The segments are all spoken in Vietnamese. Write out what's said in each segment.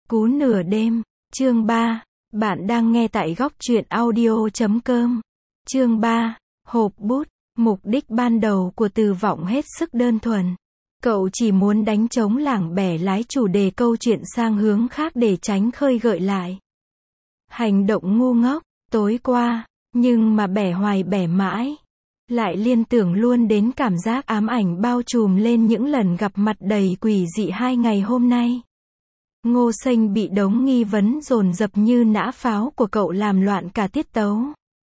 Cú nửa đêm, chương 3. Bạn đang nghe tại góc truyện audio.com. Chương 3. Hộp bút. Mục đích ban đầu của Từ Vọng hết sức đơn thuần. Cậu chỉ muốn đánh trống lảng bẻ lái chủ đề câu chuyện sang hướng khác để tránh khơi gợi lại hành động ngu ngốc tối qua, nhưng mà bẻ hoài bẻ mãi, lại liên tưởng luôn đến cảm giác ám ảnh bao trùm lên những lần gặp mặt đầy quỷ dị 2 ngày hôm nay. Ngô Xanh bị đống nghi vấn dồn dập như nã pháo của cậu làm loạn cả tiết tấu.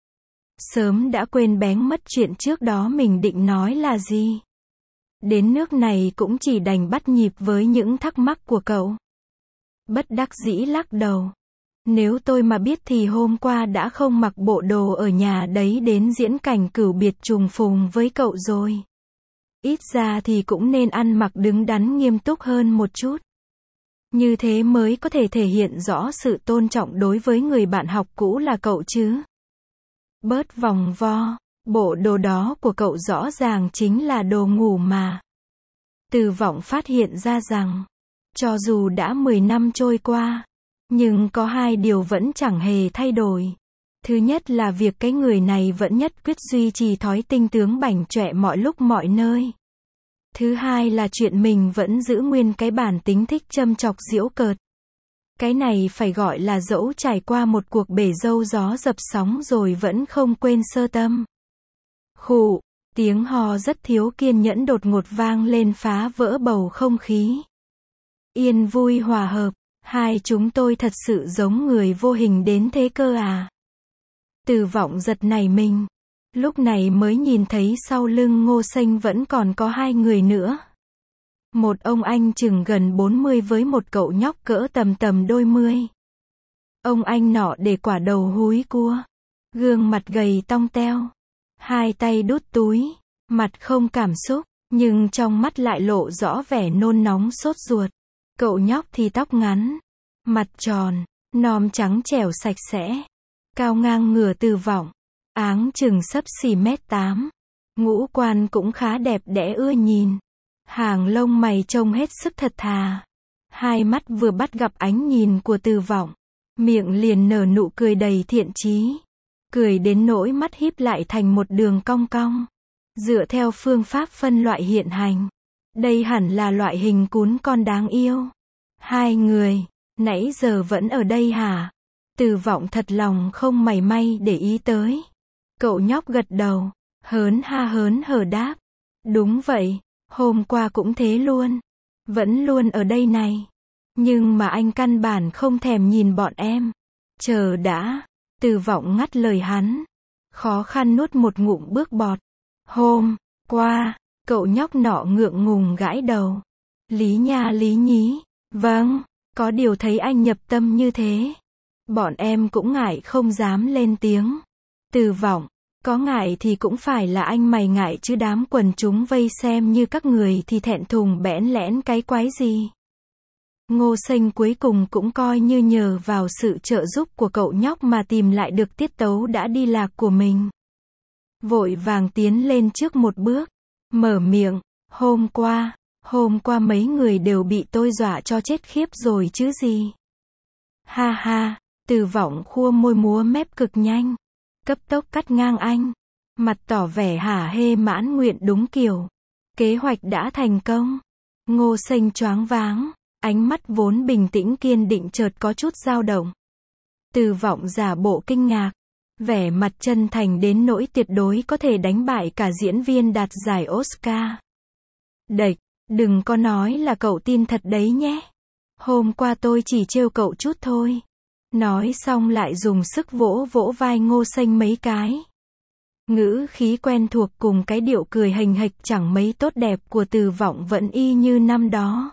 Sớm đã quên bén mất chuyện trước đó mình định nói là gì. Đến nước này cũng chỉ đành bắt nhịp với những thắc mắc của cậu. Bất đắc dĩ lắc đầu. Nếu tôi mà biết thì hôm qua đã không mặc bộ đồ ở nhà đấy đến diễn cảnh cửu biệt trùng phùng với cậu rồi. Ít ra thì cũng nên ăn mặc đứng đắn nghiêm túc hơn một chút. Như thế mới có thể thể hiện rõ sự tôn trọng đối với người bạn học cũ là cậu chứ. Bớt vòng vo, bộ đồ đó của cậu rõ ràng chính là đồ ngủ mà. Từ Vọng phát hiện ra rằng, cho dù đã 10 năm trôi qua, nhưng có 2 điều vẫn chẳng hề thay đổi. Thứ nhất là việc cái người này vẫn nhất quyết duy trì thói tinh tướng bảnh chọe mọi lúc mọi nơi. Thứ hai là chuyện mình vẫn giữ nguyên cái bản tính thích châm chọc giễu cợt. Cái này phải gọi là dẫu trải qua một cuộc bể dâu gió dập sóng rồi vẫn không quên sơ tâm. Khụ, tiếng hò rất thiếu kiên nhẫn đột ngột vang lên phá vỡ bầu không khí. Yên vui hòa hợp, hai chúng tôi thật sự giống người vô hình đến thế cơ à. Từ Vọng giật nảy mình. Lúc này mới nhìn thấy sau lưng Ngô Xanh vẫn còn có 2 người nữa. Một ông anh chừng gần 40 với một cậu nhóc cỡ tầm đôi mươi. Ông anh nọ để quả đầu húi cua, gương mặt gầy tong teo, 2 tay đút túi, mặt không cảm xúc, nhưng trong mắt lại lộ rõ vẻ nôn nóng sốt ruột. Cậu nhóc thì tóc ngắn, mặt tròn, nòm trắng trẻo sạch sẽ, cao ngang ngửa Từ Vọng, áng chừng xấp xỉ 1m8, ngũ quan cũng khá đẹp đẽ ưa nhìn. Hàng lông mày trông hết sức thật thà. 2 mắt vừa bắt gặp ánh nhìn của Từ Vọng, miệng liền nở nụ cười đầy thiện chí. Cười đến nỗi mắt híp lại thành một đường cong cong. Dựa theo phương pháp phân loại hiện hành, đây hẳn là loại hình cún con đáng yêu. 2 người, nãy giờ vẫn ở đây hả? Từ Vọng thật lòng không mảy may để ý tới. Cậu nhóc gật đầu, hớn hở đáp. Đúng vậy. Hôm qua cũng thế luôn. Vẫn luôn ở đây này. Nhưng mà anh căn bản không thèm nhìn bọn em. Chờ đã. Từ Vọng ngắt lời hắn. Khó khăn nuốt một ngụm bước bọt. Hôm qua, cậu nhóc nọ ngượng ngùng gãi đầu. Lý nha lý nhí. Vâng, có điều thấy anh nhập tâm như thế. Bọn em cũng ngại không dám lên tiếng. Từ Vọng. Có ngại thì cũng phải là anh mày ngại chứ đám quần chúng vây xem như các người thì thẹn thùng bẽn lẽn cái quái gì. Ngô Xanh cuối cùng cũng coi như nhờ vào sự trợ giúp của cậu nhóc mà tìm lại được tiết tấu đã đi lạc của mình. Vội vàng tiến lên trước một bước, mở miệng, hôm qua mấy người đều bị tôi dọa cho chết khiếp rồi chứ gì. Ha ha, Từ Vọng khua môi múa mép cực nhanh. Cấp tốc cắt ngang anh, mặt tỏ vẻ hả hê mãn nguyện đúng kiểu. Kế hoạch đã thành công. Ngô Xanh choáng váng, ánh mắt vốn bình tĩnh kiên định chợt có chút dao động. Từ Vọng giả bộ kinh ngạc, vẻ mặt chân thành đến nỗi tuyệt đối có thể đánh bại cả diễn viên đạt giải Oscar. Đệch, đừng có nói là cậu tin thật đấy nhé. Hôm qua tôi chỉ trêu cậu chút thôi. Nói xong lại dùng sức vỗ vỗ vai Ngô Xanh mấy cái. Ngữ khí quen thuộc cùng cái điệu cười hình hịch chẳng mấy tốt đẹp của Từ Vọng vẫn y như năm đó.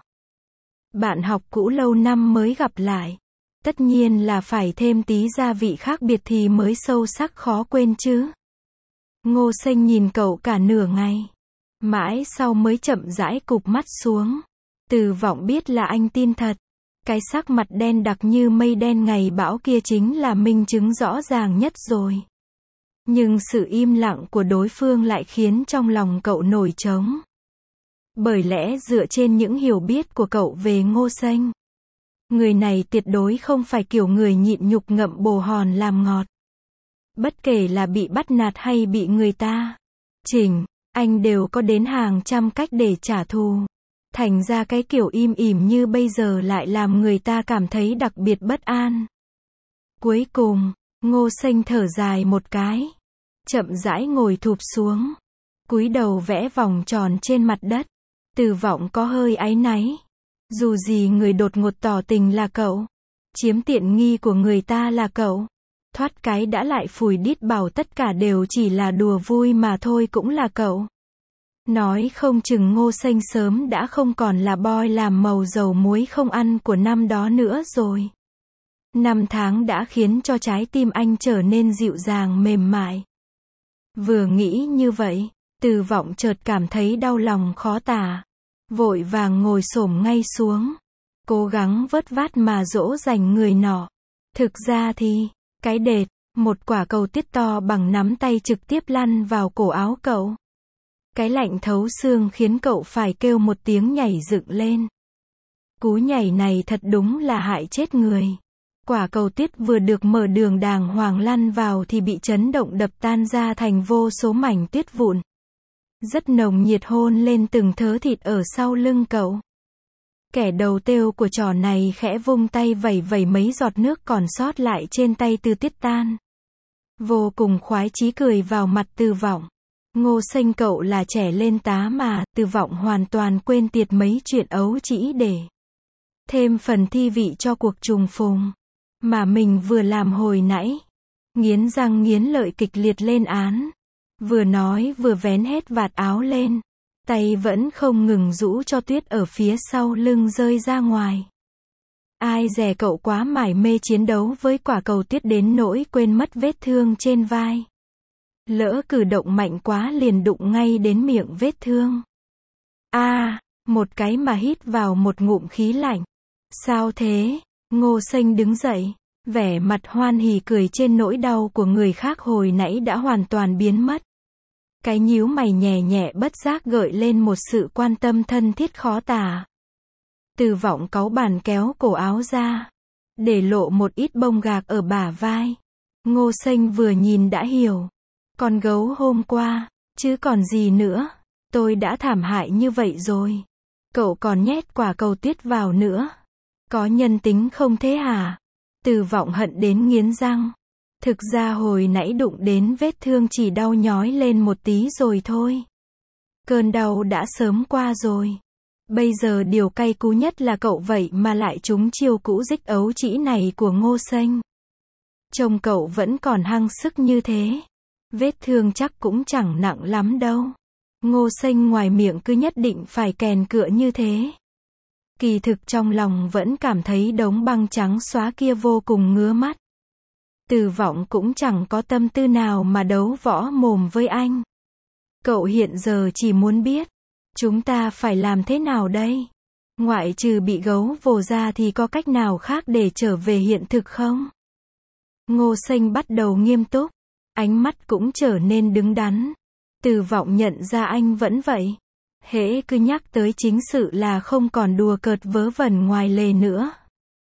Bạn học cũ lâu năm mới gặp lại. Tất nhiên là phải thêm tí gia vị khác biệt thì mới sâu sắc khó quên chứ. Ngô Xanh nhìn cậu cả nửa ngày. Mãi sau mới chậm rãi cụp mắt xuống. Từ Vọng biết là anh tin thật. Cái sắc mặt đen đặc như mây đen ngày bão kia chính là minh chứng rõ ràng nhất rồi. Nhưng sự im lặng của đối phương lại khiến trong lòng cậu nổi trống. Bởi lẽ dựa trên những hiểu biết của cậu về Ngô Xanh, Người này tuyệt đối không phải kiểu người nhịn nhục ngậm bồ hòn làm ngọt. Bất kể là bị bắt nạt hay bị người ta chỉnh, anh đều có đến hàng trăm cách để trả thù. Thành ra cái kiểu im ỉm như bây giờ lại làm người ta cảm thấy đặc biệt bất an. Cuối cùng, Ngô Xanh thở dài một cái, chậm rãi ngồi thụp xuống, cúi đầu vẽ vòng tròn trên mặt đất. Từ Vọng có hơi áy náy. Dù gì người đột ngột tỏ tình là cậu, chiếm tiện nghi của người ta là cậu, thoát cái đã lại phủi đít bảo tất cả đều chỉ là đùa vui mà thôi cũng là cậu. Nói không chừng Ngô Xanh sớm đã không còn là boy làm màu dầu muối không ăn của năm đó nữa rồi. Năm tháng đã khiến cho trái tim anh trở nên dịu dàng mềm mại. Vừa nghĩ như vậy, Từ Vọng chợt cảm thấy đau lòng khó tả. Vội vàng ngồi xổm ngay xuống, cố gắng vớt vát mà dỗ dành người nọ. Thực ra thì, cái đệt, một quả cầu tuyết to bằng nắm tay trực tiếp lăn vào cổ áo cậu. Cái lạnh thấu xương khiến cậu phải kêu một tiếng nhảy dựng lên. Cú nhảy này thật đúng là hại chết người. Quả cầu tuyết vừa được mở đường đàng hoàng lăn vào thì bị chấn động đập tan ra thành vô số mảnh tuyết vụn. Rất nồng nhiệt hôn lên từng thớ thịt ở sau lưng cậu. Kẻ đầu têu của trò này khẽ vung tay vẩy vẩy mấy giọt nước còn sót lại trên tay Từ Tuyết tan. Vô cùng khoái chí cười vào mặt Từ Vọng. Ngô Xanh cậu là trẻ lên tá mà, Từ Vọng hoàn toàn quên tiệt mấy chuyện ấu trĩ để thêm phần thi vị cho cuộc trùng phùng mà mình vừa làm hồi nãy. Nghiến răng nghiến lợi kịch liệt lên án. Vừa nói vừa vén hết vạt áo lên. Tay vẫn không ngừng rũ cho tuyết ở phía sau lưng rơi ra ngoài. Ai dè cậu quá mải mê chiến đấu với quả cầu tuyết đến nỗi quên mất vết thương trên vai. Lỡ cử động mạnh quá liền đụng ngay đến miệng vết thương. Một cái mà hít vào một ngụm khí lạnh. Sao thế? Ngô Xanh đứng dậy, vẻ mặt hoan hỉ cười trên nỗi đau của người khác hồi nãy đã hoàn toàn biến mất. Cái nhíu mày nhẹ nhẹ bất giác gợi lên một sự quan tâm thân thiết khó tả. Từ Vọng cáu bàn kéo cổ áo ra, để lộ một ít bông gạc ở bả vai. Ngô Xanh vừa nhìn đã hiểu. Con gấu hôm qua, chứ còn gì nữa. Tôi đã thảm hại như vậy rồi. Cậu còn nhét quả cầu tuyết vào nữa. Có nhân tính không thế hả? Từ Vọng hận đến nghiến răng. Thực ra hồi nãy đụng đến vết thương chỉ đau nhói lên một tí rồi thôi. Cơn đau đã sớm qua rồi. Bây giờ điều cay cú nhất là cậu vậy mà lại trúng chiêu cũ dích ấu trĩ này của Ngô Xanh. Trông cậu vẫn còn hăng sức như thế. Vết thương chắc cũng chẳng nặng lắm đâu. Ngô Xanh ngoài miệng cứ nhất định phải kèn cựa như thế. Kỳ thực trong lòng vẫn cảm thấy đống băng trắng xóa kia vô cùng ngứa mắt. Từ Vọng cũng chẳng có tâm tư nào mà đấu võ mồm với anh. Cậu hiện giờ chỉ muốn biết, chúng ta phải làm thế nào đây? Ngoại trừ bị gấu vồ ra thì có cách nào khác để trở về hiện thực không? Ngô Xanh bắt đầu nghiêm túc, ánh mắt cũng trở nên đứng đắn. Từ Vọng nhận ra anh vẫn vậy. Hễ cứ nhắc tới chính sự là không còn đùa cợt vớ vẩn ngoài lề nữa.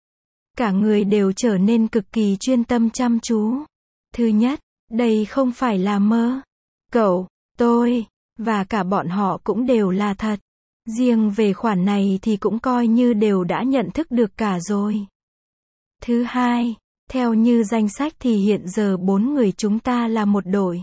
Cả người đều trở nên cực kỳ chuyên tâm chăm chú. Thứ nhất, đây không phải là mơ. Cậu, tôi, và cả bọn họ cũng đều là thật. Riêng về khoản này thì cũng coi như đều đã nhận thức được cả rồi. Thứ hai, theo như danh sách thì hiện giờ 4 người chúng ta là một đội.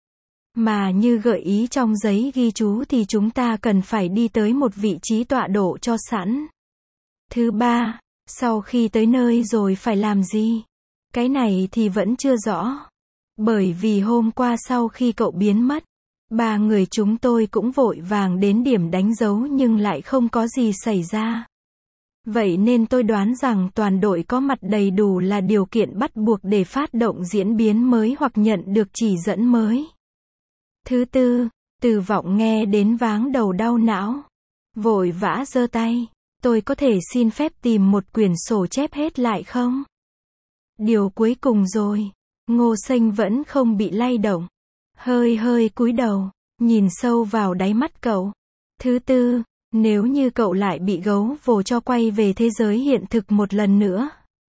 Mà như gợi ý trong giấy ghi chú thì chúng ta cần phải đi tới một vị trí tọa độ cho sẵn. Thứ ba, sau khi tới nơi rồi phải làm gì? Cái này thì vẫn chưa rõ. Bởi vì hôm qua sau khi cậu biến mất, 3 người chúng tôi cũng vội vàng đến điểm đánh dấu nhưng lại không có gì xảy ra. Vậy nên tôi đoán rằng toàn đội có mặt đầy đủ là điều kiện bắt buộc để phát động diễn biến mới hoặc nhận được chỉ dẫn mới. Thứ tư, Từ Vọng nghe đến váng đầu đau não. Vội vã giơ tay. Tôi có thể xin phép tìm một quyển sổ chép hết lại không? Điều cuối cùng rồi. Ngô Xanh vẫn không bị lay động. Hơi hơi cúi đầu, nhìn sâu vào đáy mắt cậu. Thứ tư, Nếu như cậu lại bị gấu vồ cho quay về thế giới hiện thực một lần nữa,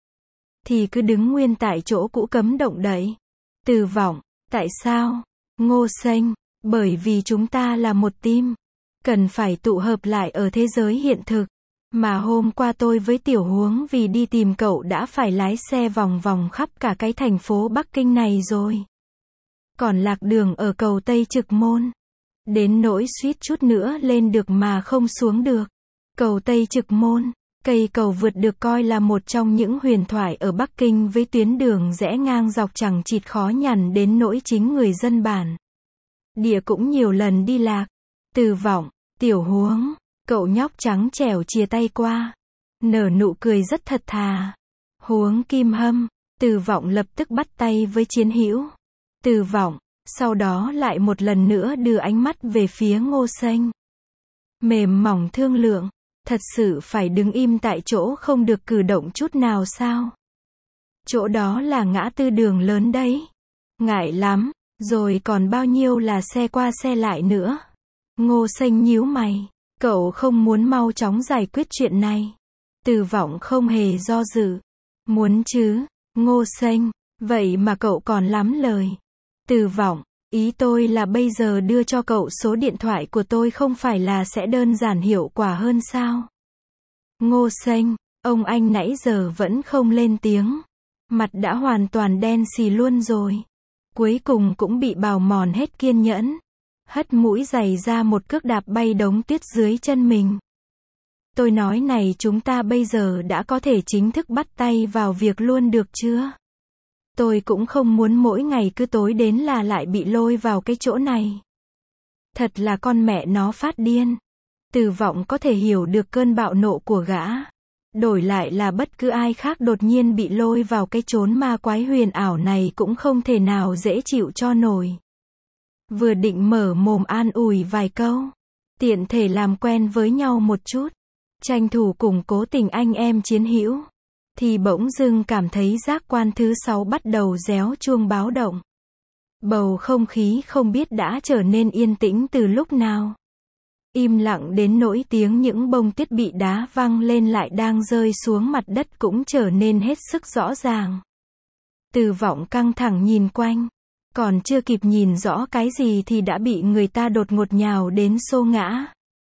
thì cứ đứng nguyên tại chỗ cũ cấm động đậy. Từ Vọng, tại sao? Ngô Xênh, bởi vì chúng ta là một team, cần phải tụ hợp lại ở thế giới hiện thực. Mà hôm qua tôi với Tiểu Huống vì đi tìm cậu đã phải lái xe vòng vòng khắp cả cái thành phố Bắc Kinh này rồi. Còn lạc đường ở cầu Tây Trực Môn. Đến nỗi suýt chút nữa lên được mà không xuống được. Cầu Tây Trực Môn, cây cầu vượt được coi là một trong những huyền thoại ở Bắc Kinh với tuyến đường rẽ ngang dọc chẳng chịt khó nhằn đến nỗi chính người dân bản địa cũng nhiều lần đi lạc. Từ Vọng, Tiểu Huống, cậu nhóc trắng trẻo chìa tay qua, nở nụ cười rất thật thà. Huống Kim Hâm, Từ Vọng lập tức bắt tay với Chiến Hữu. Từ Vọng, sau đó lại một lần nữa đưa ánh mắt về phía Ngô Xênh. Mềm mỏng thương lượng, thật sự phải đứng im tại chỗ không được cử động chút nào sao? Chỗ đó là ngã tư đường lớn đấy. Ngại lắm, rồi còn bao nhiêu là xe qua xe lại nữa. Ngô Xênh nhíu mày, cậu không muốn mau chóng giải quyết chuyện này. Từ Vọng không hề do dự. Muốn chứ, Ngô Xênh, vậy mà cậu còn lắm lời. Từ Vọng, ý tôi là bây giờ đưa cho cậu số điện thoại của tôi không phải là sẽ đơn giản hiệu quả hơn sao? Ngô Xênh, ông anh nãy giờ vẫn không lên tiếng. Mặt đã hoàn toàn đen xì luôn rồi. Cuối cùng cũng bị bào mòn hết kiên nhẫn. Hất mũi giày ra một cước đạp bay đống tuyết dưới chân mình. Tôi nói này, chúng ta bây giờ đã có thể chính thức bắt tay vào việc luôn được chưa? Tôi cũng không muốn mỗi ngày cứ tối đến là lại bị lôi vào cái chỗ này. Thật là con mẹ nó phát điên. Từ Vọng có thể hiểu được cơn bạo nộ của gã. Đổi lại là bất cứ ai khác đột nhiên bị lôi vào cái chốn ma quái huyền ảo này cũng không thể nào dễ chịu cho nổi. Vừa định mở mồm an ủi vài câu, tiện thể làm quen với nhau một chút, tranh thủ củng cố tình anh em chiến hữu, thì bỗng dưng cảm thấy giác quan thứ 6 bắt đầu réo chuông báo động. Bầu không khí không biết đã trở nên yên tĩnh từ lúc nào. Im lặng đến nỗi tiếng những bông tuyết bị đá văng lên lại đang rơi xuống mặt đất cũng trở nên hết sức rõ ràng. Từ Vọng căng thẳng nhìn quanh, còn chưa kịp nhìn rõ cái gì thì đã bị người ta đột ngột nhào đến xô ngã.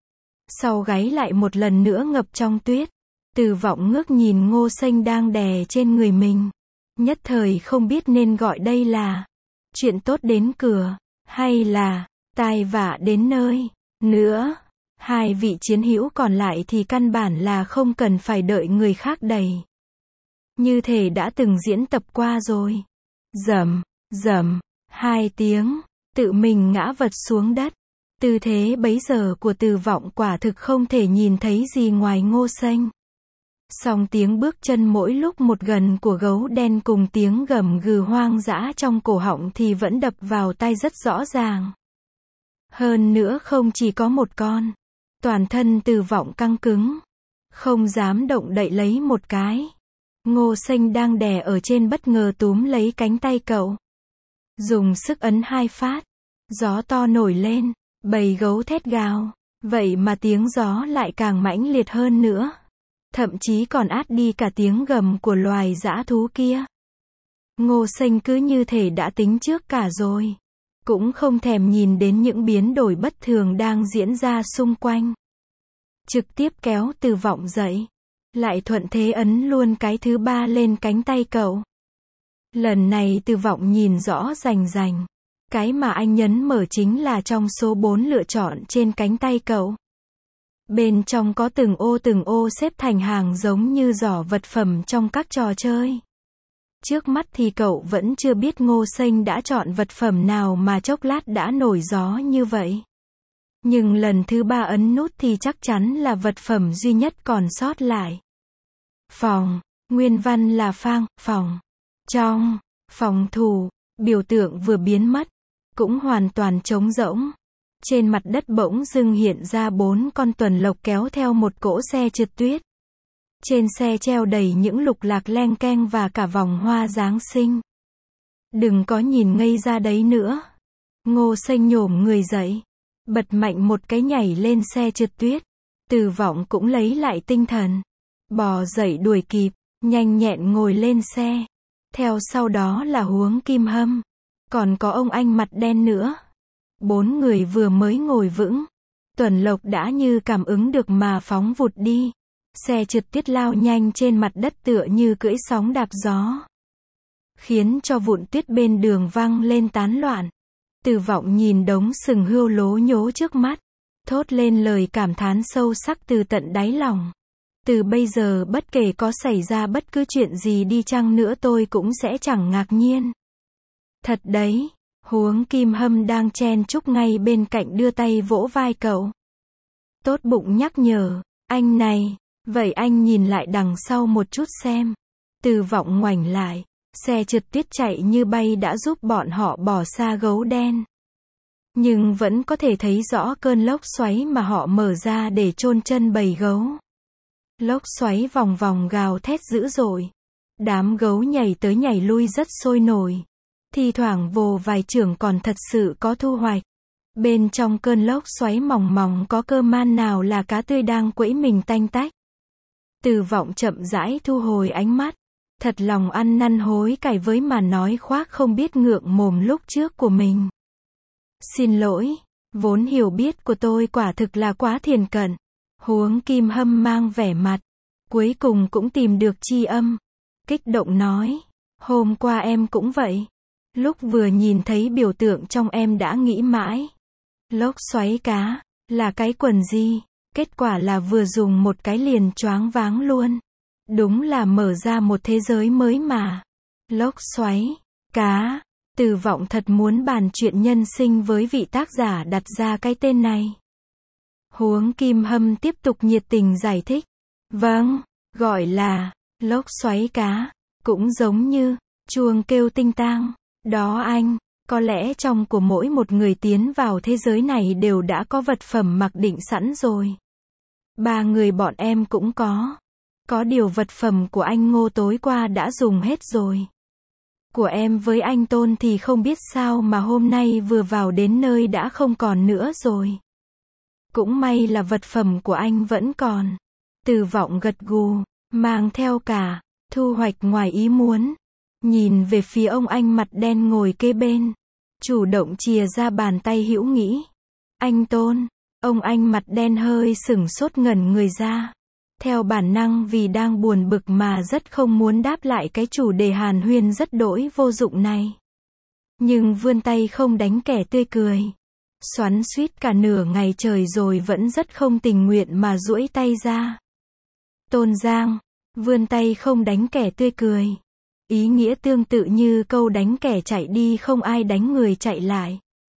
Sau gáy lại một lần nữa ngập trong tuyết. Từ Vọng ngước nhìn Ngô Xênh đang đè trên người mình. Nhất thời không biết nên gọi đây là chuyện tốt đến cửa, hay là tai vạ đến nơi. Nữa, hai vị chiến hữu còn lại thì căn bản là không cần phải đợi người khác đẩy. Như thể đã từng diễn tập qua rồi. Rầm, rầm, 2 tiếng, tự mình ngã vật xuống đất. Tư thế bấy giờ của Từ Vọng quả thực không thể nhìn thấy gì ngoài Ngô Xênh. Song tiếng bước chân mỗi lúc một gần của gấu đen cùng tiếng gầm gừ hoang dã trong cổ họng thì vẫn đập vào tai rất rõ ràng. Hơn nữa không chỉ có một con. Toàn thân Từ Vọng căng cứng, không dám động đậy lấy một cái. Ngô Xênh đang đè ở trên bất ngờ túm lấy cánh tay cậu. Dùng sức ấn 2 phát. Gió to nổi lên, bầy gấu thét gào. Vậy mà tiếng gió lại càng mãnh liệt hơn nữa. Thậm chí còn át đi cả tiếng gầm của loài dã thú kia. Ngô Xênh cứ như thể đã tính trước cả rồi. Cũng không thèm nhìn đến những biến đổi bất thường đang diễn ra xung quanh. Trực tiếp kéo Từ Vọng dậy. Lại thuận thế ấn luôn cái thứ 3 lên cánh tay cậu. Lần này Từ Vọng nhìn rõ rành rành. Cái mà anh nhấn mở chính là trong số 4 lựa chọn trên cánh tay cậu. Bên trong có từng ô xếp thành hàng giống như giỏ vật phẩm trong các trò chơi. Trước mắt thì cậu vẫn chưa biết Ngô Xênh đã chọn vật phẩm nào mà chốc lát đã nổi gió như vậy. Nhưng lần thứ 3 ấn nút thì chắc chắn là vật phẩm duy nhất còn sót lại. Phòng, nguyên văn là phang, phòng. Trong, phòng thủ, biểu tượng vừa biến mất, cũng hoàn toàn trống rỗng. Trên mặt đất bỗng dưng hiện ra 4 con tuần lộc kéo theo một cỗ xe trượt tuyết. Trên xe treo đầy những lục lạc leng keng và cả vòng hoa Giáng sinh. Đừng có nhìn ngây ra đấy nữa. Ngô Xênh nhổm người dậy, bật mạnh một cái nhảy lên xe trượt tuyết. Từ Vọng cũng lấy lại tinh thần. Bò dậy đuổi kịp, nhanh nhẹn ngồi lên xe. Theo sau đó là Huống Kim Hâm. Còn có ông anh mặt đen nữa. 4 người vừa mới ngồi vững. Tuần Lộc đã như cảm ứng được mà phóng vụt đi. Xe trượt tiết lao nhanh trên mặt đất tựa như cưỡi sóng đạp gió. Khiến cho vụn tuyết bên đường văng lên tán loạn. Từ Vọng nhìn đống sừng hươu lố nhố trước mắt. Thốt lên lời cảm thán sâu sắc từ tận đáy lòng. Từ bây giờ bất kể có xảy ra bất cứ chuyện gì đi chăng nữa tôi cũng sẽ chẳng ngạc nhiên. Thật đấy, Huống Kim Hâm đang chen chúc ngay bên cạnh đưa tay vỗ vai cậu. Tốt bụng nhắc nhở, anh này, vậy anh nhìn lại đằng sau một chút xem. Từ Vọng ngoảnh lại, xe trượt tuyết chạy như bay đã giúp bọn họ bỏ xa gấu đen. Nhưng vẫn có thể thấy rõ cơn lốc xoáy mà họ mở ra để chôn chân bầy gấu. Lốc xoáy vòng vòng gào thét dữ dội. Đám gấu nhảy tới nhảy lui rất sôi nổi. Thi thoảng vồ vài chưởng còn thật sự có thu hoạch. Bên trong cơn lốc xoáy mỏng mỏng có cơ man nào là cá tươi đang quẫy mình tanh tách. Từ Vọng chậm rãi thu hồi ánh mắt. Thật lòng ăn năn hối cải với mà nói khoác không biết ngượng mồm lúc trước của mình. Xin lỗi, vốn hiểu biết của tôi quả thực là quá thiển cận. Huống Kim Hâm mang vẻ mặt. Cuối cùng cũng tìm được tri âm. Kích động nói. Hôm qua em cũng vậy. Lúc vừa nhìn thấy biểu tượng trong em đã nghĩ mãi. Lốc xoáy cá, là cái quần gì? Kết quả là vừa dùng một cái liền choáng váng luôn. Đúng là mở ra một thế giới mới mà. Lốc xoáy, cá. Từ Vọng thật muốn bàn chuyện nhân sinh với vị tác giả đặt ra cái tên này. Huống Kim Hâm tiếp tục nhiệt tình giải thích. Vâng, gọi là lốc xoáy cá, cũng giống như chuông kêu tinh tang. Đó anh, có lẽ trong của mỗi một người tiến vào thế giới này đều đã có vật phẩm mặc định sẵn rồi. 3 người bọn em cũng có. Có điều vật phẩm của anh Ngô tối qua đã dùng hết rồi. Của em với anh Tôn thì không biết sao mà hôm nay vừa vào đến nơi đã không còn nữa rồi. Cũng may là vật phẩm của anh vẫn còn. Từ Vọng gật gù, mang theo cả thu hoạch ngoài ý muốn. Nhìn về phía ông anh mặt đen ngồi kế bên. Chủ động chìa ra bàn tay hữu nghĩ. Anh Tôn, ông anh mặt đen hơi sửng sốt ngẩn người ra. Theo bản năng vì đang buồn bực mà rất không muốn đáp lại cái chủ đề hàn huyên rất đỗi vô dụng này. Nhưng vươn tay không đánh kẻ tươi cười. Xoắn xuýt cả nửa ngày trời rồi vẫn rất không tình nguyện mà duỗi tay ra. Tôn Giang, vươn tay không đánh kẻ tươi cười. Ý nghĩa tương tự như câu đánh kẻ chạy đi không ai đánh người chạy lại.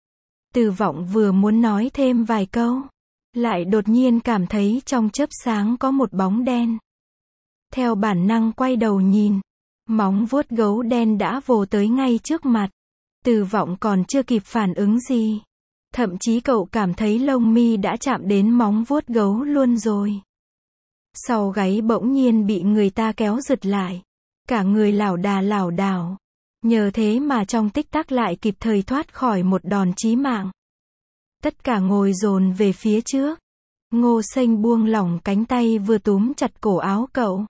Từ Vọng vừa muốn nói thêm vài câu. Lại đột nhiên cảm thấy trong chớp sáng có một bóng đen. Theo bản năng quay đầu nhìn. Móng vuốt gấu đen đã vồ tới ngay trước mặt. Từ Vọng còn chưa kịp phản ứng gì. Thậm chí cậu cảm thấy lông mi đã chạm đến móng vuốt gấu luôn rồi. Sau gáy bỗng nhiên bị người ta kéo giật lại. Cả người lảo đà lảo đảo. Nhờ thế mà trong tích tắc lại kịp thời thoát khỏi một đòn chí mạng. Tất cả ngồi dồn về phía trước. Ngô Sênh buông lỏng cánh tay vừa túm chặt cổ áo cậu.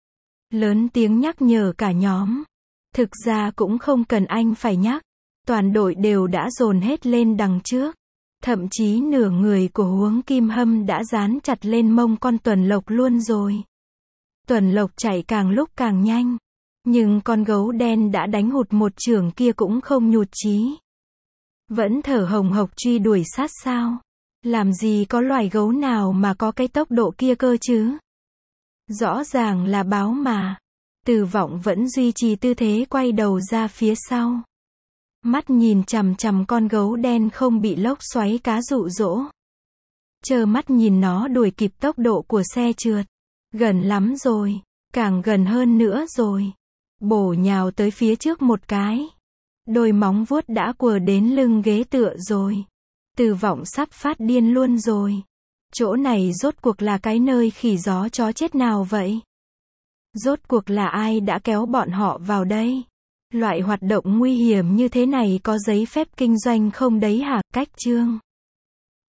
Lớn tiếng nhắc nhở cả nhóm. Thực ra cũng không cần anh phải nhắc. Toàn đội đều đã dồn hết lên đằng trước. Thậm chí nửa người của Huống Kim Hâm đã dán chặt lên mông con Tuần Lộc luôn rồi. Tuần Lộc chạy càng lúc càng nhanh. Nhưng con gấu đen đã đánh hụt một chưởng kia cũng không nhụt chí. Vẫn thở hồng hộc truy đuổi sát sao. Làm gì có loài gấu nào mà có cái tốc độ kia cơ chứ. Rõ ràng là báo mà. Từ Vọng vẫn duy trì tư thế quay đầu ra phía sau. Mắt nhìn chằm chằm con gấu đen không bị lốc xoáy cá dụ dỗ. Chờ mắt nhìn nó đuổi kịp tốc độ của xe trượt. Gần lắm rồi. Càng gần hơn nữa rồi. Bổ nhào tới phía trước một cái. Đôi móng vuốt đã quờ đến lưng ghế tựa rồi. Từ Vọng sắp phát điên luôn rồi. Chỗ này rốt cuộc là cái nơi khỉ gió chó chết nào vậy? Rốt cuộc là ai đã kéo bọn họ vào đây? Loại hoạt động nguy hiểm như thế này có giấy phép kinh doanh không đấy hả? Cách chương